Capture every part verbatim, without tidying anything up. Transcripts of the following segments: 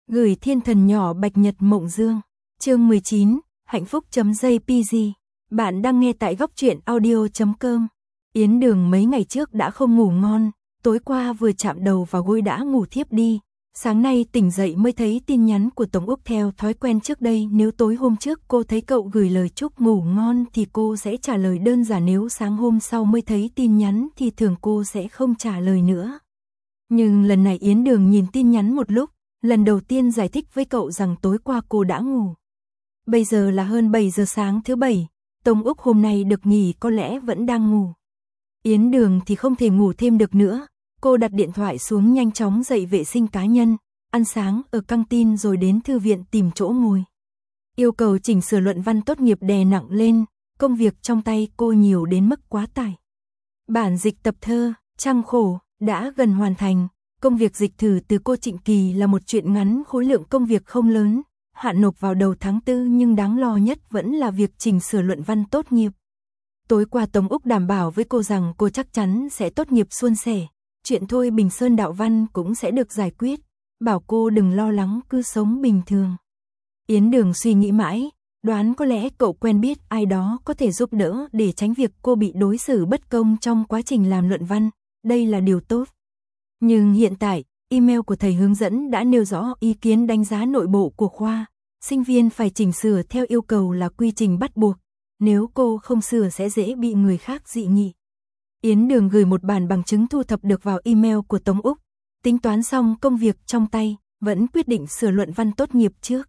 Gửi thiên thần nhỏ Bạch Nhật Mộng Dương. Chương mười chín, hạnh phúc.jpg. Bạn đang nghe tại góc truyện audio chấm com. Yến Đường mấy ngày trước đã không ngủ ngon, tối qua vừa chạm đầu vào gối đã ngủ thiếp đi. Sáng nay tỉnh dậy mới thấy tin nhắn của Tống Úc. Theo thói quen trước đây, nếu tối hôm trước cô thấy cậu gửi lời chúc ngủ ngon thì cô sẽ trả lời đơn giản, nếu sáng hôm sau mới thấy tin nhắn thì thường cô sẽ không trả lời nữa. Nhưng lần này Yến Đường nhìn tin nhắn một lúc, lần đầu tiên giải thích với cậu rằng tối qua cô đã ngủ. Bây giờ là hơn bảy giờ sáng thứ bảy, Tống Úc hôm nay được nghỉ có lẽ vẫn đang ngủ. Yến Đường thì không thể ngủ thêm được nữa, cô đặt điện thoại xuống nhanh chóng dậy vệ sinh cá nhân, ăn sáng ở căng tin rồi đến thư viện tìm chỗ ngồi. Yêu cầu chỉnh sửa luận văn tốt nghiệp đè nặng lên, công việc trong tay cô nhiều đến mức quá tải. Bản dịch tập thơ, Trăng Khổ, đã gần hoàn thành. Công việc dịch thử từ cô Trịnh Kỳ là một truyện ngắn, khối lượng công việc không lớn, hạn nộp vào đầu tháng tư, nhưng đáng lo nhất vẫn là việc chỉnh sửa luận văn tốt nghiệp. Tối qua Tống Úc đảm bảo với cô rằng cô chắc chắn sẽ tốt nghiệp suôn sẻ, chuyện Thôi Bình Sơn đạo văn cũng sẽ được giải quyết, bảo cô đừng lo lắng, cứ sống bình thường. Yến Đường suy nghĩ mãi, đoán có lẽ cậu quen biết ai đó có thể giúp đỡ để tránh việc cô bị đối xử bất công trong quá trình làm luận văn, đây là điều tốt. Nhưng hiện tại, email của thầy hướng dẫn đã nêu rõ ý kiến đánh giá nội bộ của khoa, sinh viên phải chỉnh sửa theo yêu cầu là quy trình bắt buộc, nếu cô không sửa sẽ dễ bị người khác dị nghị. Yến Đường gửi một bản bằng chứng thu thập được vào email của Tống Úc, tính toán xong công việc trong tay, vẫn quyết định sửa luận văn tốt nghiệp trước.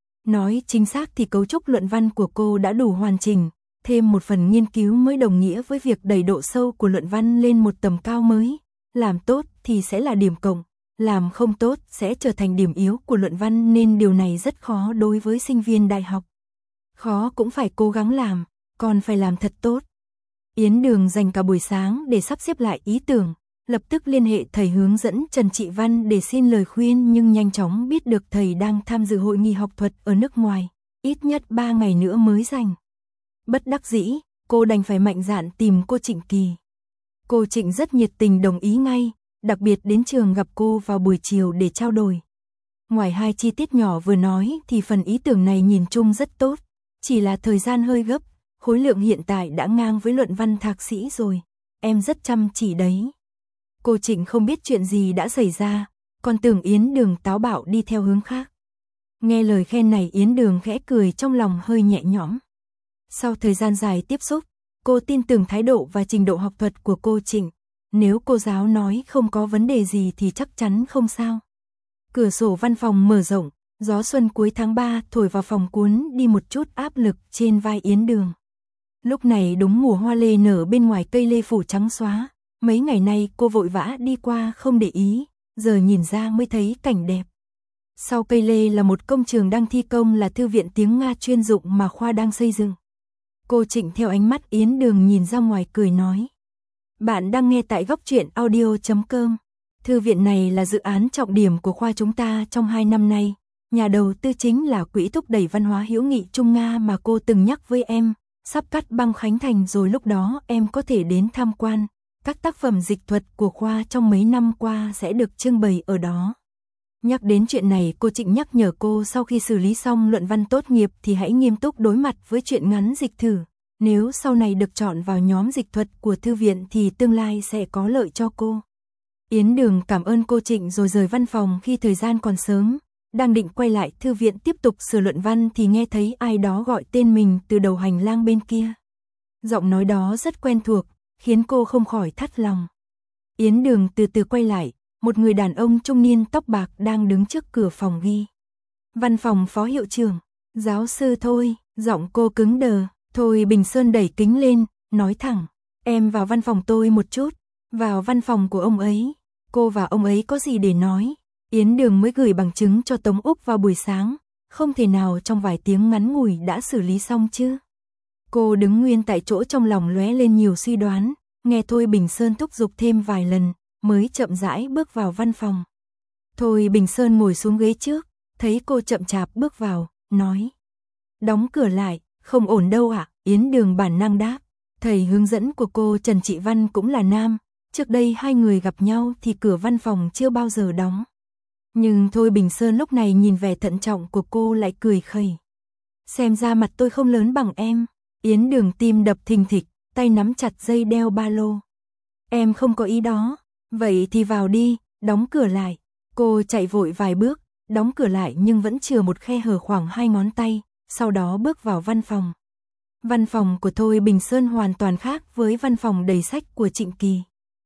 Nói chính xác thì cấu trúc luận văn của cô đã đủ hoàn chỉnh, thêm một phần nghiên cứu mới đồng nghĩa với việc đẩy độ sâu của luận văn lên một tầm cao mới. Làm tốt thì sẽ là điểm cộng, làm không tốt sẽ trở thành điểm yếu của luận văn, nên điều này rất khó đối với sinh viên đại học. Khó cũng phải cố gắng làm, còn phải làm thật tốt. Yến Đường dành cả buổi sáng để sắp xếp lại ý tưởng, lập tức liên hệ thầy hướng dẫn Trần Trị Văn để xin lời khuyên, nhưng nhanh chóng biết được thầy đang tham dự hội nghị học thuật ở nước ngoài, ít nhất ba ngày nữa mới rảnh. Bất đắc dĩ, cô đành phải mạnh dạn tìm cô Trịnh Kỳ. Cô Trịnh rất nhiệt tình đồng ý ngay, đặc biệt đến trường gặp cô vào buổi chiều để trao đổi. Ngoài hai chi tiết nhỏ vừa nói thì phần ý tưởng này nhìn chung rất tốt, chỉ là thời gian hơi gấp, khối lượng hiện tại đã ngang với luận văn thạc sĩ rồi, em rất chăm chỉ đấy. Cô Trịnh không biết chuyện gì đã xảy ra, còn tưởng Yến Đường táo bạo đi theo hướng khác. Nghe lời khen này Yến Đường khẽ cười, trong lòng hơi nhẹ nhõm. Sau thời gian dài tiếp xúc, cô tin tưởng thái độ và trình độ học thuật của cô Trịnh, nếu cô giáo nói không có vấn đề gì thì chắc chắn không sao. Cửa sổ văn phòng mở rộng, gió xuân cuối tháng ba thổi vào phòng cuốn đi một chút áp lực trên vai Yến Đường. Lúc này đúng mùa hoa lê nở, bên ngoài cây lê phủ trắng xóa, mấy ngày nay cô vội vã đi qua không để ý, giờ nhìn ra mới thấy cảnh đẹp. Sau cây lê là một công trường đang thi công, là thư viện tiếng Nga chuyên dụng mà khoa đang xây dựng. Cô Trịnh theo ánh mắt Yến Đường nhìn ra ngoài cười nói. Bạn đang nghe tại góc truyện audio chấm com. Thư viện này là dự án trọng điểm của khoa chúng ta trong hai năm nay. Nhà đầu tư chính là Quỹ thúc đẩy văn hóa hữu nghị Trung Nga mà cô từng nhắc với em. Sắp cắt băng khánh thành rồi, lúc đó em có thể đến tham quan. Các tác phẩm dịch thuật của khoa trong mấy năm qua sẽ được trưng bày ở đó. Nhắc đến chuyện này, cô Trịnh nhắc nhở cô sau khi xử lý xong luận văn tốt nghiệp thì hãy nghiêm túc đối mặt với chuyện ngắn dịch thử. Nếu sau này được chọn vào nhóm dịch thuật của thư viện thì tương lai sẽ có lợi cho cô. Yến Đường cảm ơn cô Trịnh rồi rời văn phòng khi thời gian còn sớm. Đang định quay lại thư viện tiếp tục sửa luận văn thì nghe thấy ai đó gọi tên mình từ đầu hành lang bên kia. Giọng nói đó rất quen thuộc, khiến cô không khỏi thắt lòng. Yến Đường từ từ quay lại, một người đàn ông trung niên tóc bạc đang đứng trước cửa phòng ghi. Văn phòng phó hiệu trưởng, giáo sư Thôi, giọng cô cứng đờ. Thôi Bình Sơn đẩy kính lên, nói thẳng, em vào văn phòng tôi một chút. Vào văn phòng của ông ấy, cô và ông ấy có gì để nói? Yến Đường mới gửi bằng chứng cho Tống Úc vào buổi sáng, không thể nào trong vài tiếng ngắn ngủi đã xử lý xong chứ. Cô đứng nguyên tại chỗ, trong lòng lóe lên nhiều suy đoán, nghe Thôi Bình Sơn thúc giục thêm vài lần, mới chậm rãi bước vào văn phòng. Thôi Bình Sơn ngồi xuống ghế trước, thấy cô chậm chạp bước vào, nói. Đóng cửa lại, không ổn đâu ạ, à? Yến Đường bản năng đáp. Thầy hướng dẫn của cô Trần Trị Văn cũng là nam, trước đây hai người gặp nhau thì cửa văn phòng chưa bao giờ đóng. Nhưng Thôi Bình Sơn lúc này nhìn vẻ thận trọng của cô lại cười khẩy. Xem ra mặt tôi không lớn bằng em. Yến Đường tim đập thình thịch, tay nắm chặt dây đeo ba lô. Em không có ý đó. Vậy thì vào đi, đóng cửa lại. Cô chạy vội vài bước, đóng cửa lại nhưng vẫn chừa một khe hở khoảng hai ngón tay, sau đó bước vào văn phòng. Văn phòng của Thôi Bình Sơn hoàn toàn khác với văn phòng đầy sách của Trịnh Kỳ.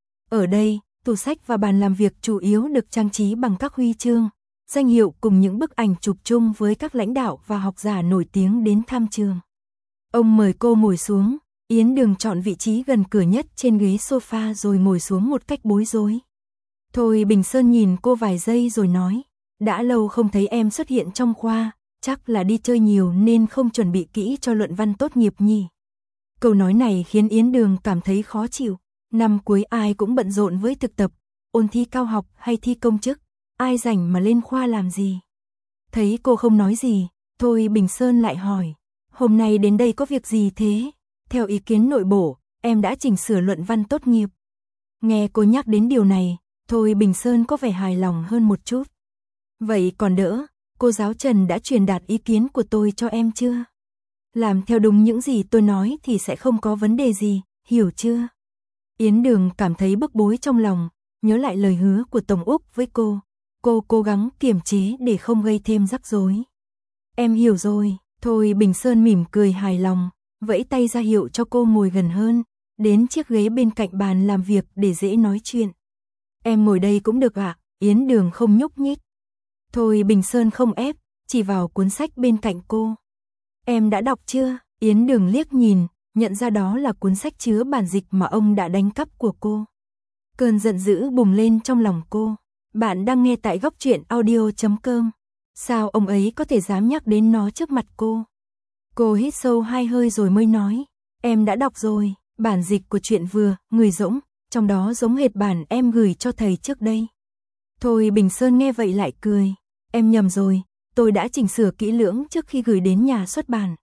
Ở đây, tủ sách và bàn làm việc chủ yếu được trang trí bằng các huy chương, danh hiệu cùng những bức ảnh chụp chung với các lãnh đạo và học giả nổi tiếng đến thăm trường. Ông mời cô ngồi xuống, Yến Đường chọn vị trí gần cửa nhất trên ghế sofa rồi ngồi xuống một cách bối rối. Thôi Bình Sơn nhìn cô vài giây rồi nói, đã lâu không thấy em xuất hiện trong khoa, chắc là đi chơi nhiều nên không chuẩn bị kỹ cho luận văn tốt nghiệp nhỉ. Câu nói này khiến Yến Đường cảm thấy khó chịu. Năm cuối ai cũng bận rộn với thực tập, ôn thi cao học hay thi công chức, ai rảnh mà lên khoa làm gì. Thấy cô không nói gì, Thôi Bình Sơn lại hỏi, hôm nay đến đây có việc gì thế? Theo ý kiến nội bộ, em đã chỉnh sửa luận văn tốt nghiệp. Nghe cô nhắc đến điều này, Thôi Bình Sơn có vẻ hài lòng hơn một chút. Vậy còn đỡ, cô giáo Trần đã truyền đạt ý kiến của tôi cho em chưa? Làm theo đúng những gì tôi nói thì sẽ không có vấn đề gì, hiểu chưa? Yến Đường cảm thấy bức bối trong lòng, nhớ lại lời hứa của Tổng Úc với cô. Cô cố gắng kiềm chế để không gây thêm rắc rối. Em hiểu rồi, Thôi Bình Sơn mỉm cười hài lòng, vẫy tay ra hiệu cho cô ngồi gần hơn, đến chiếc ghế bên cạnh bàn làm việc để dễ nói chuyện. Em ngồi đây cũng được ạ, à? Yến Đường không nhúc nhích. Thôi Bình Sơn không ép, chỉ vào cuốn sách bên cạnh cô. Em đã đọc chưa? Yến Đường liếc nhìn, nhận ra đó là cuốn sách chứa bản dịch mà ông đã đánh cắp của cô. Cơn giận dữ bùng lên trong lòng cô. Bạn đang nghe tại góc truyện audio chấm com. Sao ông ấy có thể dám nhắc đến nó trước mặt cô? Cô hít sâu hai hơi rồi mới nói. Em đã đọc rồi, bản dịch của truyện vừa, Người Dỗng, trong đó giống hệt bản em gửi cho thầy trước đây. Thôi Bình Sơn nghe vậy lại cười. Em nhầm rồi, tôi đã chỉnh sửa kỹ lưỡng trước khi gửi đến nhà xuất bản.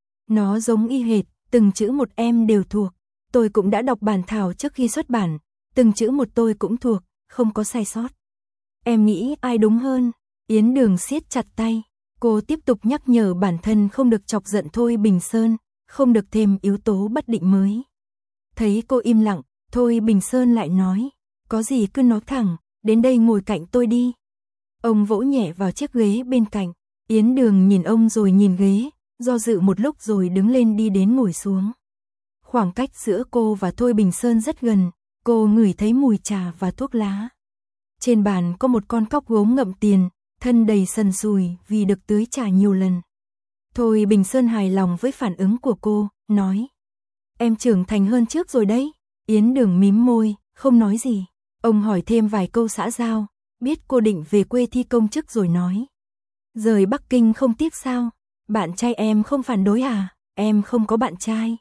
Nó giống y hệt, từng chữ một em đều thuộc. Tôi cũng đã đọc bản thảo trước khi xuất bản, từng chữ một tôi cũng thuộc, không có sai sót. Em nghĩ ai đúng hơn? Yến Đường siết chặt tay. Cô tiếp tục nhắc nhở bản thân không được chọc giận Thôi Bình Sơn, không được thêm yếu tố bất định mới. Thấy cô im lặng, Thôi Bình Sơn lại nói, có gì cứ nói thẳng, đến đây ngồi cạnh tôi đi. Ông vỗ nhẹ vào chiếc ghế bên cạnh. Yến Đường nhìn ông rồi nhìn ghế, do dự một lúc rồi đứng lên đi đến ngồi xuống. Khoảng cách giữa cô và Thôi Bình Sơn rất gần, cô ngửi thấy mùi trà và thuốc lá. Trên bàn có một con cóc gốm ngậm tiền, thân đầy sần sùi vì được tưới trà nhiều lần. Thôi Bình Sơn hài lòng với phản ứng của cô, nói. Em trưởng thành hơn trước rồi đấy. Yến Đường mím môi, không nói gì. Ông hỏi thêm vài câu xã giao, biết cô định về quê thi công chức rồi nói. Rời Bắc Kinh không tiếc sao? Bạn trai em không phản đối à? Em không có bạn trai.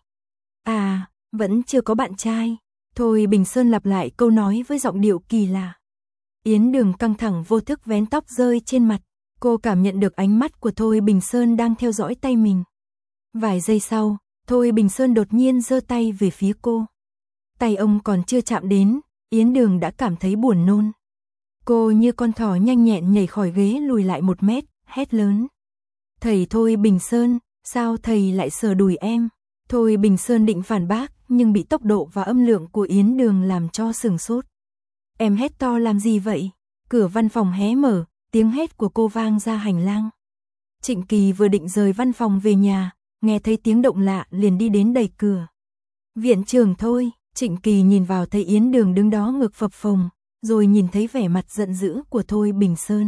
À, vẫn chưa có bạn trai. Thôi Bình Sơn lặp lại câu nói với giọng điệu kỳ lạ. Yến Đường căng thẳng vô thức vén tóc rơi trên mặt. Cô cảm nhận được ánh mắt của Thôi Bình Sơn đang theo dõi tay mình. Vài giây sau, Thôi Bình Sơn đột nhiên giơ tay về phía cô. Tay ông còn chưa chạm đến, Yến Đường đã cảm thấy buồn nôn. Cô như con thỏ nhanh nhẹn nhảy khỏi ghế lùi lại một mét, hét lớn. Thầy Thôi Bình Sơn, sao thầy lại sờ đùi em? Thôi Bình Sơn định phản bác, nhưng bị tốc độ và âm lượng của Yến Đường làm cho sừng sốt. Em hét to làm gì vậy? Cửa văn phòng hé mở, tiếng hét của cô vang ra hành lang. Trịnh Kỳ vừa định rời văn phòng về nhà, nghe thấy tiếng động lạ liền đi đến đẩy cửa. Viện trưởng Thôi, Trịnh Kỳ nhìn vào thấy Yến Đường đứng đó ngực phập phồng, rồi nhìn thấy vẻ mặt giận dữ của Thôi Bình Sơn.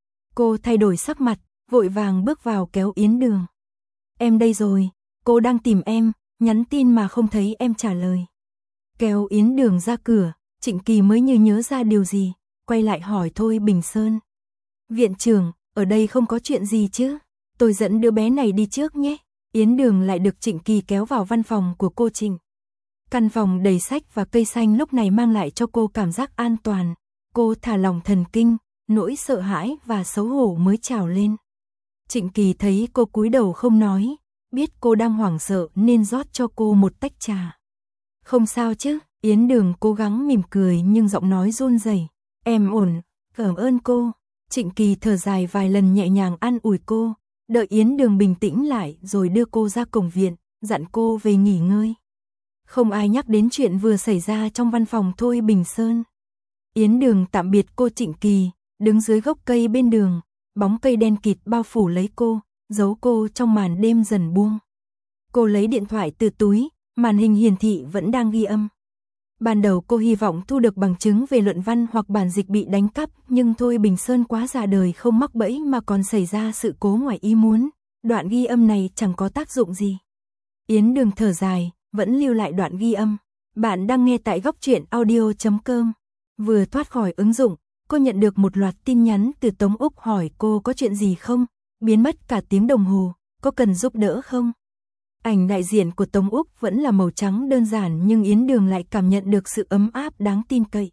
Cô thay đổi sắc mặt, vội vàng bước vào kéo Yến Đường. Em đây rồi, cô đang tìm em, nhắn tin mà không thấy em trả lời. Kéo Yến Đường ra cửa, Trịnh Kỳ mới như nhớ ra điều gì, quay lại hỏi Thôi Bình Sơn. Viện trưởng, ở đây không có chuyện gì chứ? Tôi dẫn đứa bé này đi trước nhé. Yến Đường lại được Trịnh Kỳ kéo vào văn phòng của cô Trịnh. Căn phòng đầy sách và cây xanh lúc này mang lại cho cô cảm giác an toàn. Cô thả lỏng thần kinh, nỗi sợ hãi và xấu hổ mới trào lên. Trịnh Kỳ thấy cô cúi đầu không nói, biết cô đang hoảng sợ nên rót cho cô một tách trà. Không sao chứ? Yến Đường cố gắng mỉm cười nhưng giọng nói run rẩy. Em ổn, cảm ơn cô. Trịnh Kỳ thở dài vài lần nhẹ nhàng an ủi cô, đợi Yến Đường bình tĩnh lại rồi đưa cô ra cổng viện, dặn cô về nghỉ ngơi. Không ai nhắc đến chuyện vừa xảy ra trong văn phòng Thôi Bình Sơn. Yến Đường tạm biệt cô Trịnh Kỳ, đứng dưới gốc cây bên đường, bóng cây đen kịt bao phủ lấy cô, giấu cô trong màn đêm dần buông. Cô lấy điện thoại từ túi, màn hình hiển thị vẫn đang ghi âm. Ban đầu cô hy vọng thu được bằng chứng về luận văn hoặc bản dịch bị đánh cắp, nhưng Thôi Bình Sơn quá già đời không mắc bẫy mà còn xảy ra sự cố ngoài ý muốn. Đoạn ghi âm này chẳng có tác dụng gì. Yến Đường thở dài, vẫn lưu lại đoạn ghi âm. Bạn đang nghe tại góc truyện audio chấm com. Vừa thoát khỏi ứng dụng, cô nhận được một loạt tin nhắn từ Tống Úc hỏi cô có chuyện gì không, biến mất cả tiếng đồng hồ, có cần giúp đỡ không? Ảnh đại diện của Tống Úc vẫn là màu trắng đơn giản nhưng Yến Đường lại cảm nhận được sự ấm áp đáng tin cậy.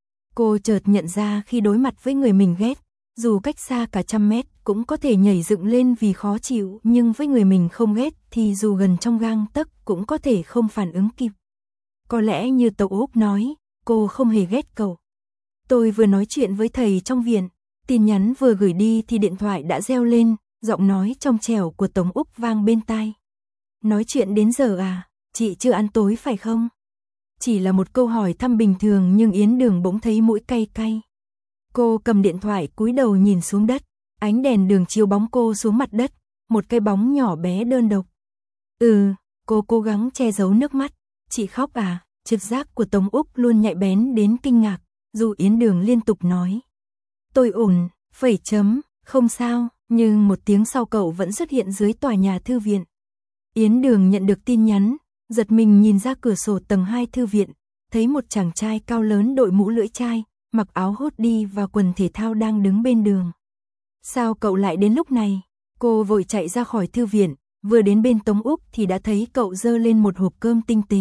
Cô chợt nhận ra khi đối mặt với người mình ghét, dù cách xa cả trăm mét cũng có thể nhảy dựng lên vì khó chịu, nhưng với người mình không ghét thì dù gần trong gang tấc cũng có thể không phản ứng kịp. Có lẽ như Tống Úc nói, cô không hề ghét cậu. Tôi vừa nói chuyện với thầy trong viện, tin nhắn vừa gửi đi thì điện thoại đã reo lên, giọng nói trong trẻo của Tống Úc vang bên tai. Nói chuyện đến giờ à, chị chưa ăn tối phải không? Chỉ là một câu hỏi thăm bình thường nhưng Yến Đường bỗng thấy mũi cay cay. Cô cầm điện thoại cúi đầu nhìn xuống đất, ánh đèn đường chiếu bóng cô xuống mặt đất, một cái bóng nhỏ bé đơn độc. Ừ, cô cố gắng che giấu nước mắt. Chị khóc à? Trực giác của Tống Úc luôn nhạy bén đến kinh ngạc, dù Yến Đường liên tục nói. Tôi ổn, phẩy chấm, không sao, nhưng một tiếng sau cậu vẫn xuất hiện dưới tòa nhà thư viện. Yến Đường nhận được tin nhắn, giật mình nhìn ra cửa sổ tầng hai thư viện, thấy một chàng trai cao lớn đội mũ lưỡi chai, mặc áo hoodie và quần thể thao đang đứng bên đường. Sao cậu lại đến lúc này? Cô vội chạy ra khỏi thư viện, vừa đến bên Tống Úc thì đã thấy cậu giơ lên một hộp cơm tinh tế.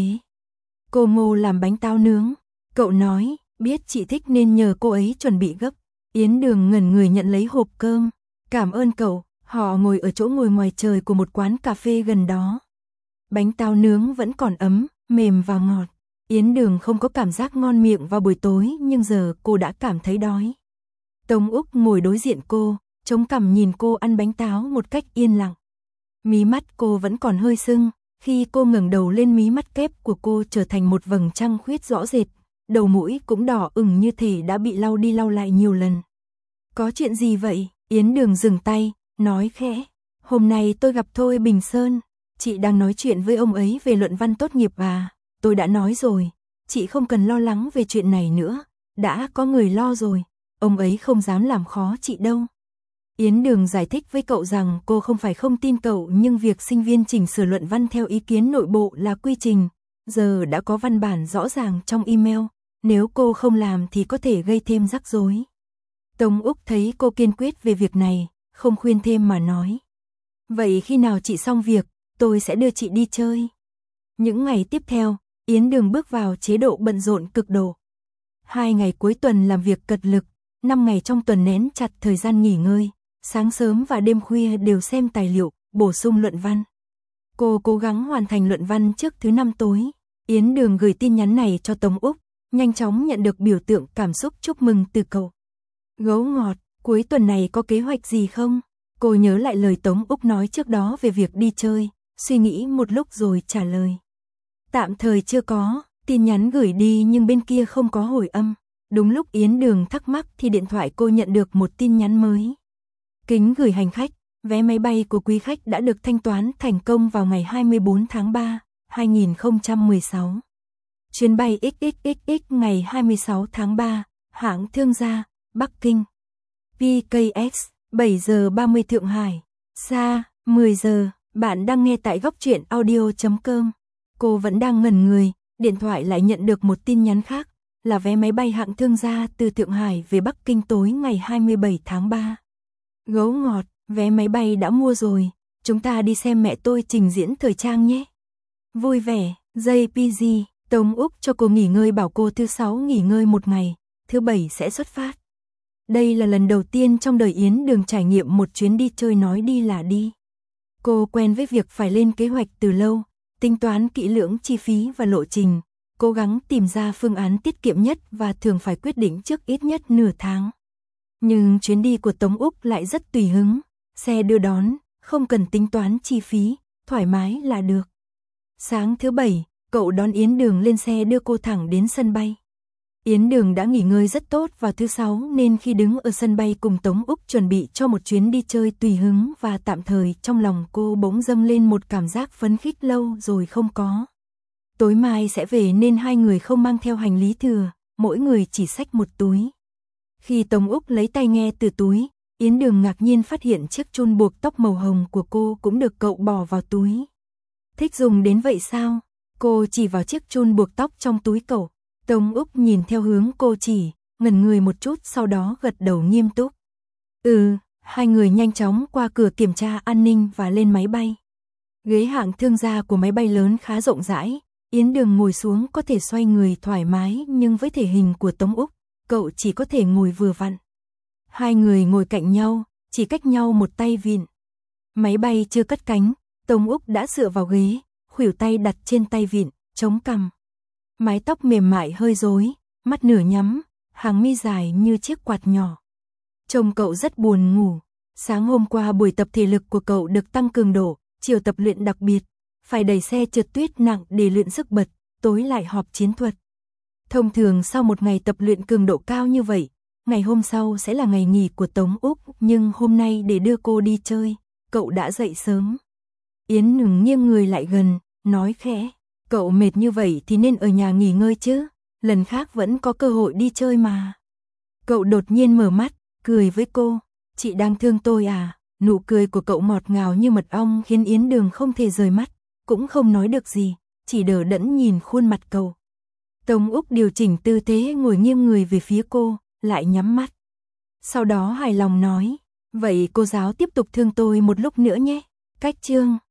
Cô Ngô làm bánh táo nướng. Cậu nói, biết chị thích nên nhờ cô ấy chuẩn bị gấp. Yến Đường ngẩn người nhận lấy hộp cơm. Cảm ơn cậu. Họ ngồi ở chỗ ngồi ngoài trời của một quán cà phê gần đó. Bánh táo nướng vẫn còn ấm, mềm và ngọt. Yến Đường không có cảm giác ngon miệng vào buổi tối nhưng giờ cô đã cảm thấy đói. Tống Úc ngồi đối diện cô, chống cằm nhìn cô ăn bánh táo một cách yên lặng. Mí mắt cô vẫn còn hơi sưng, khi cô ngẩng đầu lên mí mắt kép của cô trở thành một vầng trăng khuyết rõ rệt, đầu mũi cũng đỏ ửng như thể đã bị lau đi lau lại nhiều lần. Có chuyện gì vậy? Yến Đường dừng tay, nói khẽ. Hôm nay tôi gặp Thôi Bình Sơn, chị đang nói chuyện với ông ấy về luận văn tốt nghiệp à? Tôi đã nói rồi, chị không cần lo lắng về chuyện này nữa, đã có người lo rồi, ông ấy không dám làm khó chị đâu. Yến Đường giải thích với cậu rằng cô không phải không tin cậu nhưng việc sinh viên chỉnh sửa luận văn theo ý kiến nội bộ là quy trình, giờ đã có văn bản rõ ràng trong email, nếu cô không làm thì có thể gây thêm rắc rối. Tống Úc thấy cô kiên quyết về việc này, không khuyên thêm mà nói. Vậy khi nào chị xong việc, tôi sẽ đưa chị đi chơi. Những ngày tiếp theo, Yến Đường bước vào chế độ bận rộn cực độ. Hai ngày cuối tuần làm việc cật lực, năm ngày trong tuần nén chặt thời gian nghỉ ngơi, sáng sớm và đêm khuya đều xem tài liệu, bổ sung luận văn. Cô cố gắng hoàn thành luận văn trước thứ năm tối. Yến Đường gửi tin nhắn này cho Tống Úc, nhanh chóng nhận được biểu tượng cảm xúc chúc mừng từ cậu. Gấu ngọt, cuối tuần này có kế hoạch gì không? Cô nhớ lại lời Tống Úc nói trước đó về việc đi chơi, suy nghĩ một lúc rồi trả lời. Tạm thời chưa có, tin nhắn gửi đi nhưng bên kia không có hồi âm. Đúng lúc Yến Đường thắc mắc thì điện thoại cô nhận được một tin nhắn mới. Kính gửi hành khách, vé máy bay của quý khách đã được thanh toán thành công vào ngày hai mươi tư tháng ba, hai nghìn không trăm mười sáu. Chuyến bay ích ích ích ích ngày hai mươi sáu tháng ba, hãng Thương gia, Bắc Kinh. pê ca ích, bảy giờ ba mươi Thượng Hải. Xa, mười giờ, bạn đang nghe tại góc truyện audio chấm com. Cô vẫn đang ngẩn người, điện thoại lại nhận được một tin nhắn khác, là vé máy bay hãng Thương gia từ Thượng Hải về Bắc Kinh tối ngày hai mươi bảy tháng ba. Gấu ngọt, vé máy bay đã mua rồi, chúng ta đi xem mẹ tôi trình diễn thời trang nhé. Vui vẻ, jay pê giê, Tống Úc cho cô nghỉ ngơi bảo cô thứ sáu nghỉ ngơi một ngày, thứ bảy sẽ xuất phát. Đây là lần đầu tiên trong đời Yến Đường trải nghiệm một chuyến đi chơi nói đi là đi. Cô quen với việc phải lên kế hoạch từ lâu, tính toán kỹ lưỡng chi phí và lộ trình, cố gắng tìm ra phương án tiết kiệm nhất và thường phải quyết định trước ít nhất nửa tháng. Nhưng chuyến đi của Tống Úc lại rất tùy hứng, xe đưa đón, không cần tính toán chi phí, thoải mái là được. Sáng thứ bảy, cậu đón Yến Đường lên xe đưa cô thẳng đến sân bay. Yến Đường đã nghỉ ngơi rất tốt vào thứ sáu nên khi đứng ở sân bay cùng Tống Úc chuẩn bị cho một chuyến đi chơi tùy hứng và tạm thời trong lòng cô bỗng dâng lên một cảm giác phấn khích lâu rồi không có. Tối mai sẽ về nên hai người không mang theo hành lý thừa, mỗi người chỉ xách một túi. Khi Tống Úc lấy tai nghe từ túi, Yến Đường ngạc nhiên phát hiện chiếc chun buộc tóc màu hồng của cô cũng được cậu bỏ vào túi. Thích dùng đến vậy sao? Cô chỉ vào chiếc chun buộc tóc trong túi cậu. Tống Úc nhìn theo hướng cô chỉ, ngẩn người một chút sau đó gật đầu nghiêm túc. Ừ, hai người nhanh chóng qua cửa kiểm tra an ninh và lên máy bay. Ghế hạng thương gia của máy bay lớn khá rộng rãi, Yến Đường ngồi xuống có thể xoay người thoải mái nhưng với thể hình của Tống Úc, cậu chỉ có thể ngồi vừa vặn. Hai người ngồi cạnh nhau, chỉ cách nhau một tay vịn. Máy bay chưa cất cánh, Tống Úc đã dựa vào ghế, khuỷu tay đặt trên tay vịn, chống cằm. Mái tóc mềm mại hơi rối, mắt nửa nhắm, hàng mi dài như chiếc quạt nhỏ. Trông cậu rất buồn ngủ. Sáng hôm qua buổi tập thể lực của cậu được tăng cường độ, chiều tập luyện đặc biệt, phải đẩy xe trượt tuyết nặng để luyện sức bật, tối lại họp chiến thuật. Thông thường sau một ngày tập luyện cường độ cao như vậy, ngày hôm sau sẽ là ngày nghỉ của Tống Úc, nhưng hôm nay để đưa cô đi chơi, cậu đã dậy sớm. Yến Đường nghiêng người lại gần, nói khẽ, cậu mệt như vậy thì nên ở nhà nghỉ ngơi chứ, lần khác vẫn có cơ hội đi chơi mà. Cậu đột nhiên mở mắt, cười với cô, chị đang thương tôi à? Nụ cười của cậu ngọt ngào như mật ong khiến Yến Đường không thể rời mắt, cũng không nói được gì, chỉ đờ đẫn nhìn khuôn mặt cậu. Tống Úc điều chỉnh tư thế ngồi nghiêng người về phía cô, lại nhắm mắt. Sau đó hài lòng nói, vậy cô giáo tiếp tục thương tôi một lúc nữa nhé. Cách chương